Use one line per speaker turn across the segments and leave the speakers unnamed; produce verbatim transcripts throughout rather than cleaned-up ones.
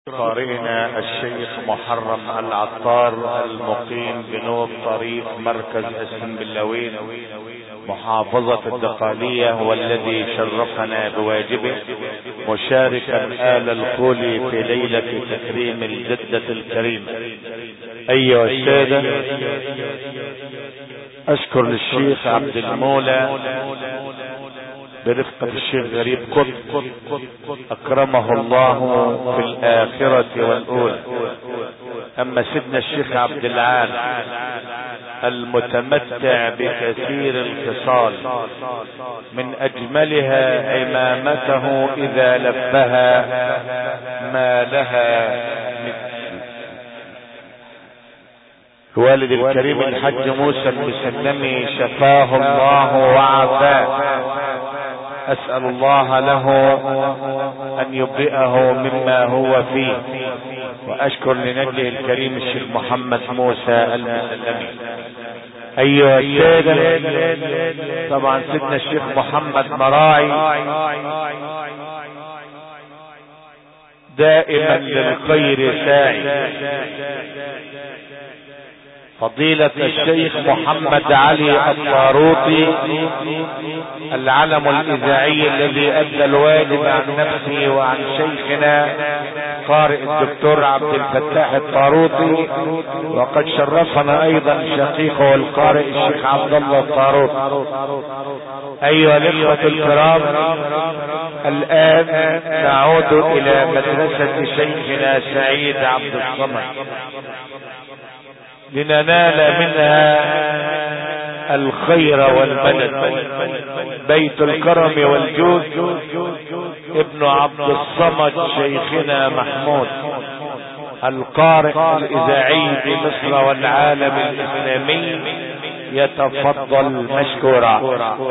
قارئنا الشيخ محرم العطار المقيم بنوب طريق مركز السنبلاوين محافظة الدقالية، والذي شرفنا بواجبه مشاركا آل الخولي في ليلة تكريم الجدة الكريمة. أيها السادة، أشكر للشيخ عبد المولى برفقة الشيخ غريب قط أكرمه الله في الآخرة والأولى. أما سيدنا الشيخ عبد العال المتمتع بكثير الخصال، من أجملها عمامته إذا لفها ما لها مثل. الوالد الكريم الحج موسى المسلمي شفاه الله وعافاه، أسأل الله له أن يبرئه مما هو فيه، وأشكر لنجله الكريم الشيخ محمد موسى المسلمي. أيها السادة، طبعا سيدنا الشيخ محمد مراعي دائما للخير ساعي. فضيلة الشيخ محمد علي الطاروطي العلم الإذاعي الذي أدى الواجب عن نفسه وعن شيخنا قارئ الدكتور عبد الفتاح الطاروطي، وقد شرفنا أيضا شقيقه القارئ الشيخ عبد الله الطاروطي. أيها الإخوة الكرام، الآن نعود إلى مدرسة شيخنا سعيد عبد الصمد لننال منها الخير والمدد. بيت الكرم والجود ابن عبد الصمد شيخنا محمود القارئ الإذاعي بمصر والعالم الإسلامي يتفضل مشكورا.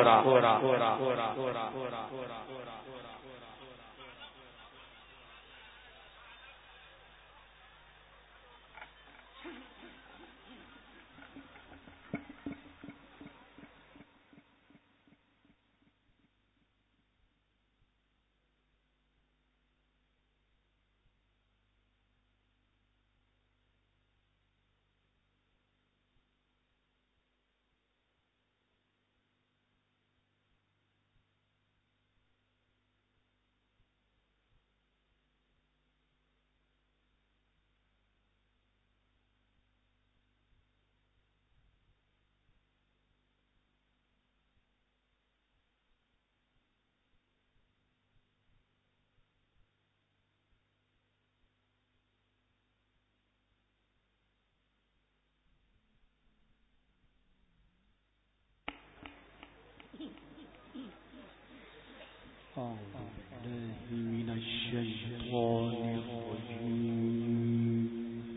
من الشيطان الرجيم.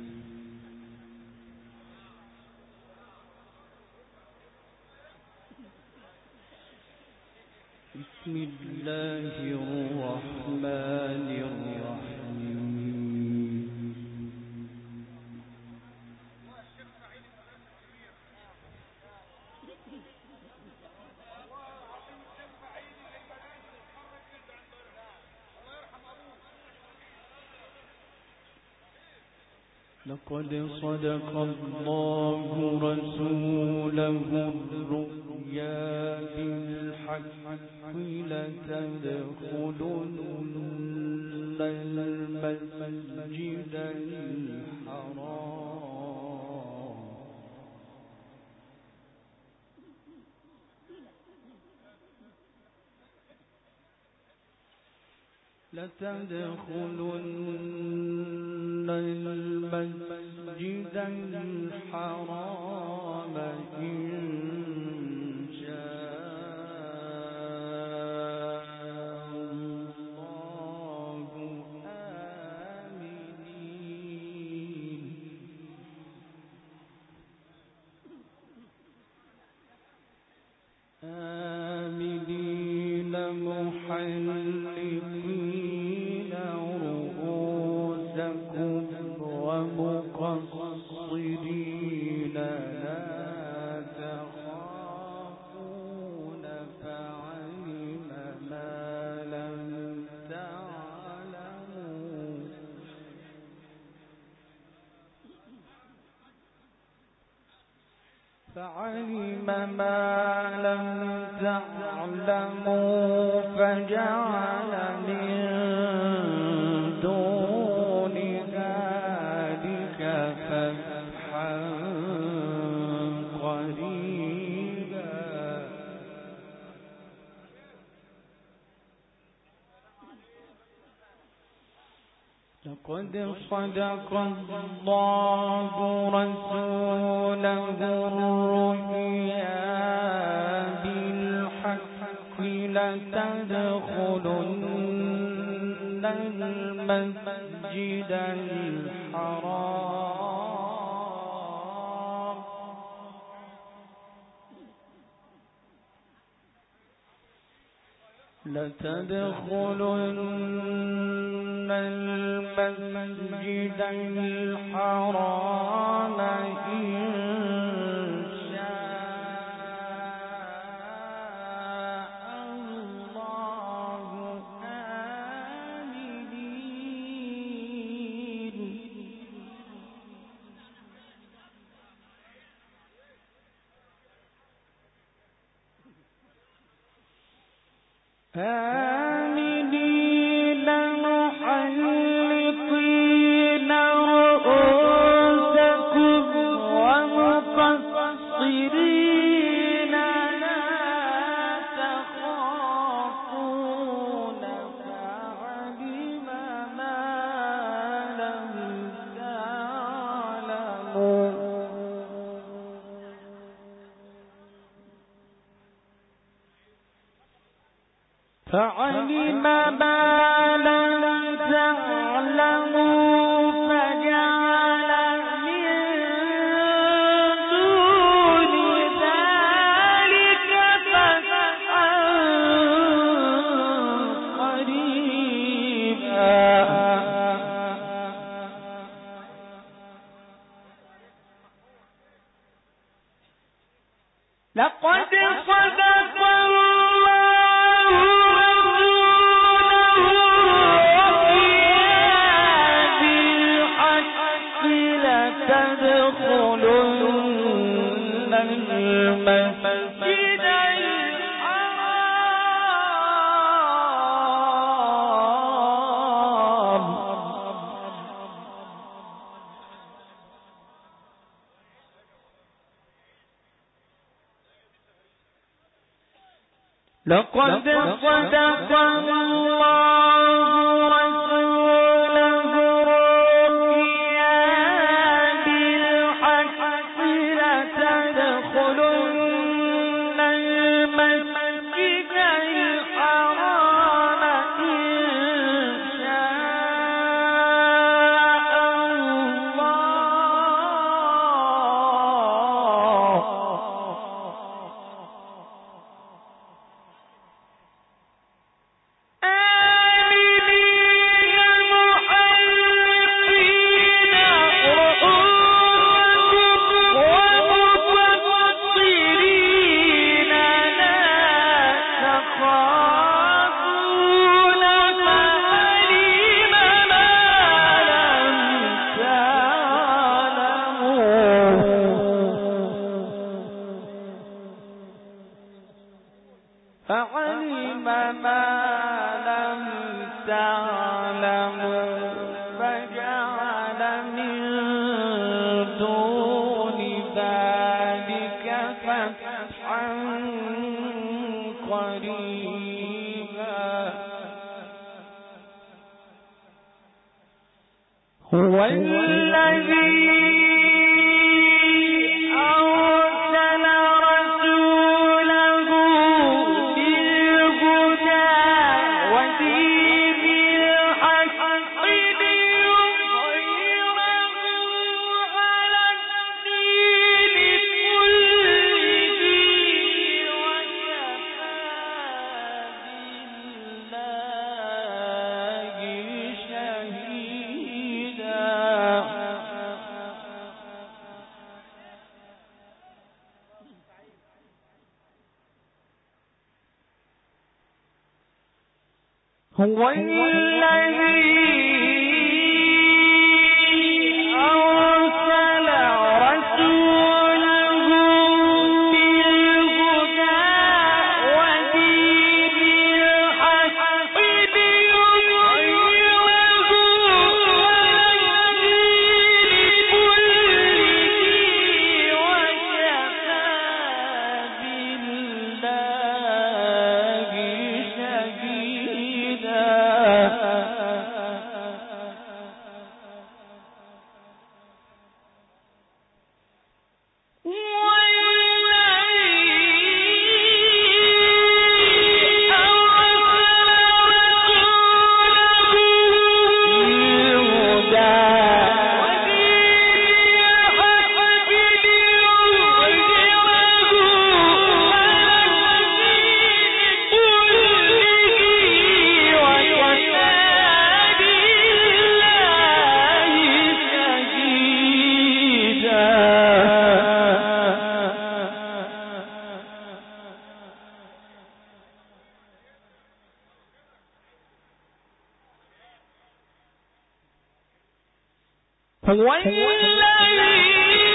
بسم الله الرحمن الرحيم. لقد صدق الله رسوله الرؤيا بالحق لتدخلن المسجد الحرام لتدخلن المسجد الحرام إن شاء الله آمنين آمنين محلقين رؤوسكم ومقصرين لا تخافون فعلم ما لم تعلموا فعلم ما لم تعلموا فجعل من دون ذلك فتحا قريبا. لقد صدق الله رسوله الرؤيا بالحق لتدخلن المسجد الحرام لتدخلن المسجد الحرام إن شاء الله آمنين. آمنين محلقين رؤوسكم ومقصرين لا تخافون فعلم ما لم تعلموا فعلم ما لم تعلموا فجعل من دون ذلك فتحا قريبا. لقد صدق تدخلن المسجد الحرام لقد صدق الله رسوله الرؤيا بالحق لتدخلن المسجد الحرام إن شاء الله فعلم ما لم تعلموا فجعل من دون ذلك فتحا قريبا. هو الذي هو الذي أرسل رسوله هو الذي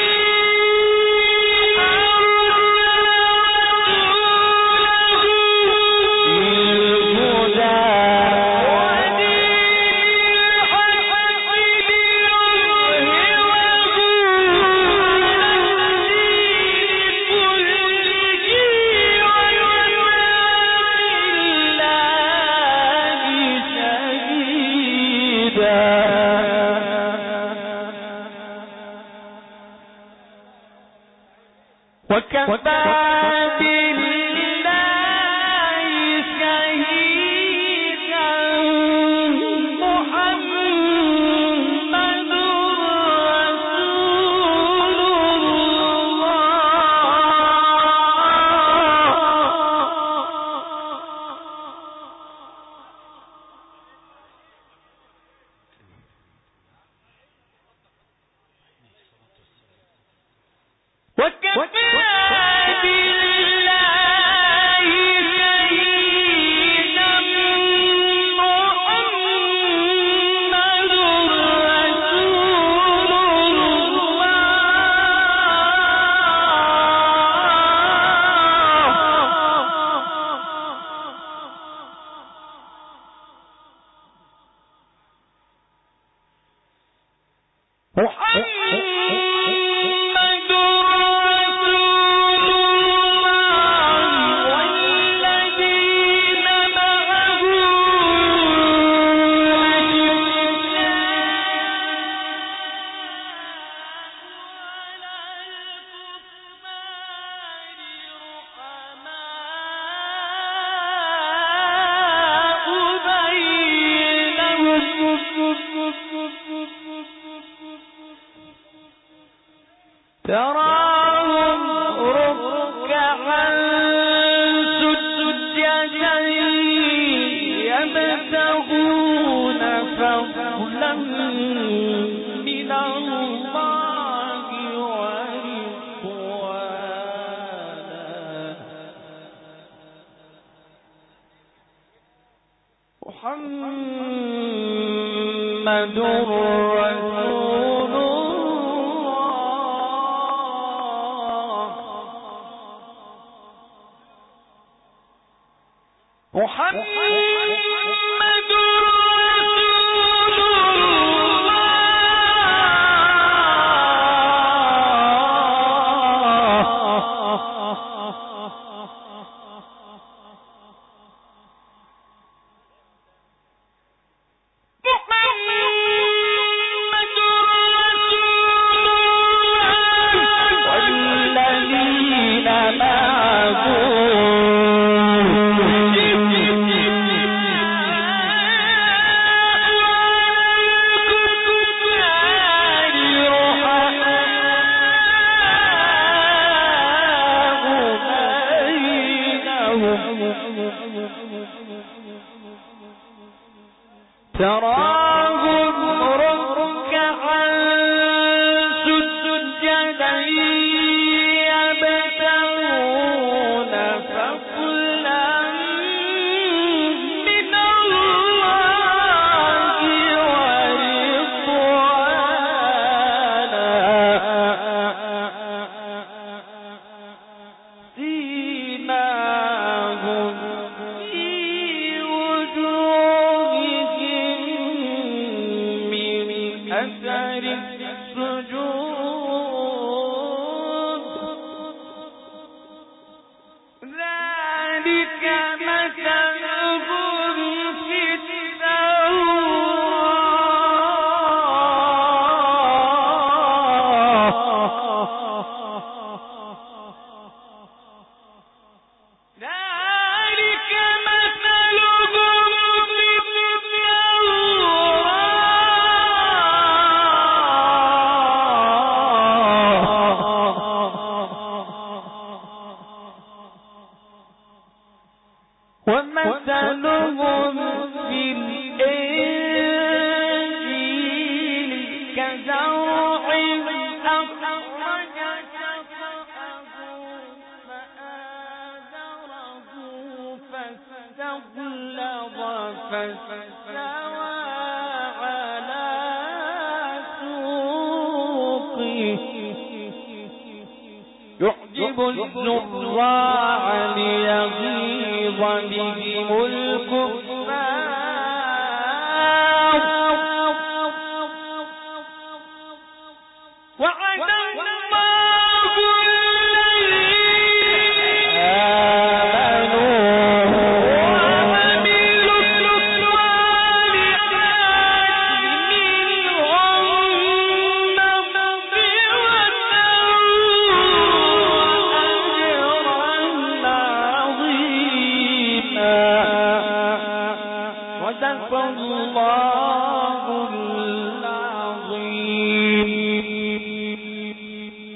تراهم ركعا سجدا يبتغون فضلا من الله ورضوانا محمد رسول محمد تراهم ركعا سجدا يبتغون فضلا من الله ورضوانا سيماهم في وجوههم أثر السجود ذلك مثلهم في ومثلهم في الإنجيل كزرع أخرج شطأه فآزره فاستغلظ فاستوى على سوقه يحب الزراع ليغيظ بهم الكفار وعد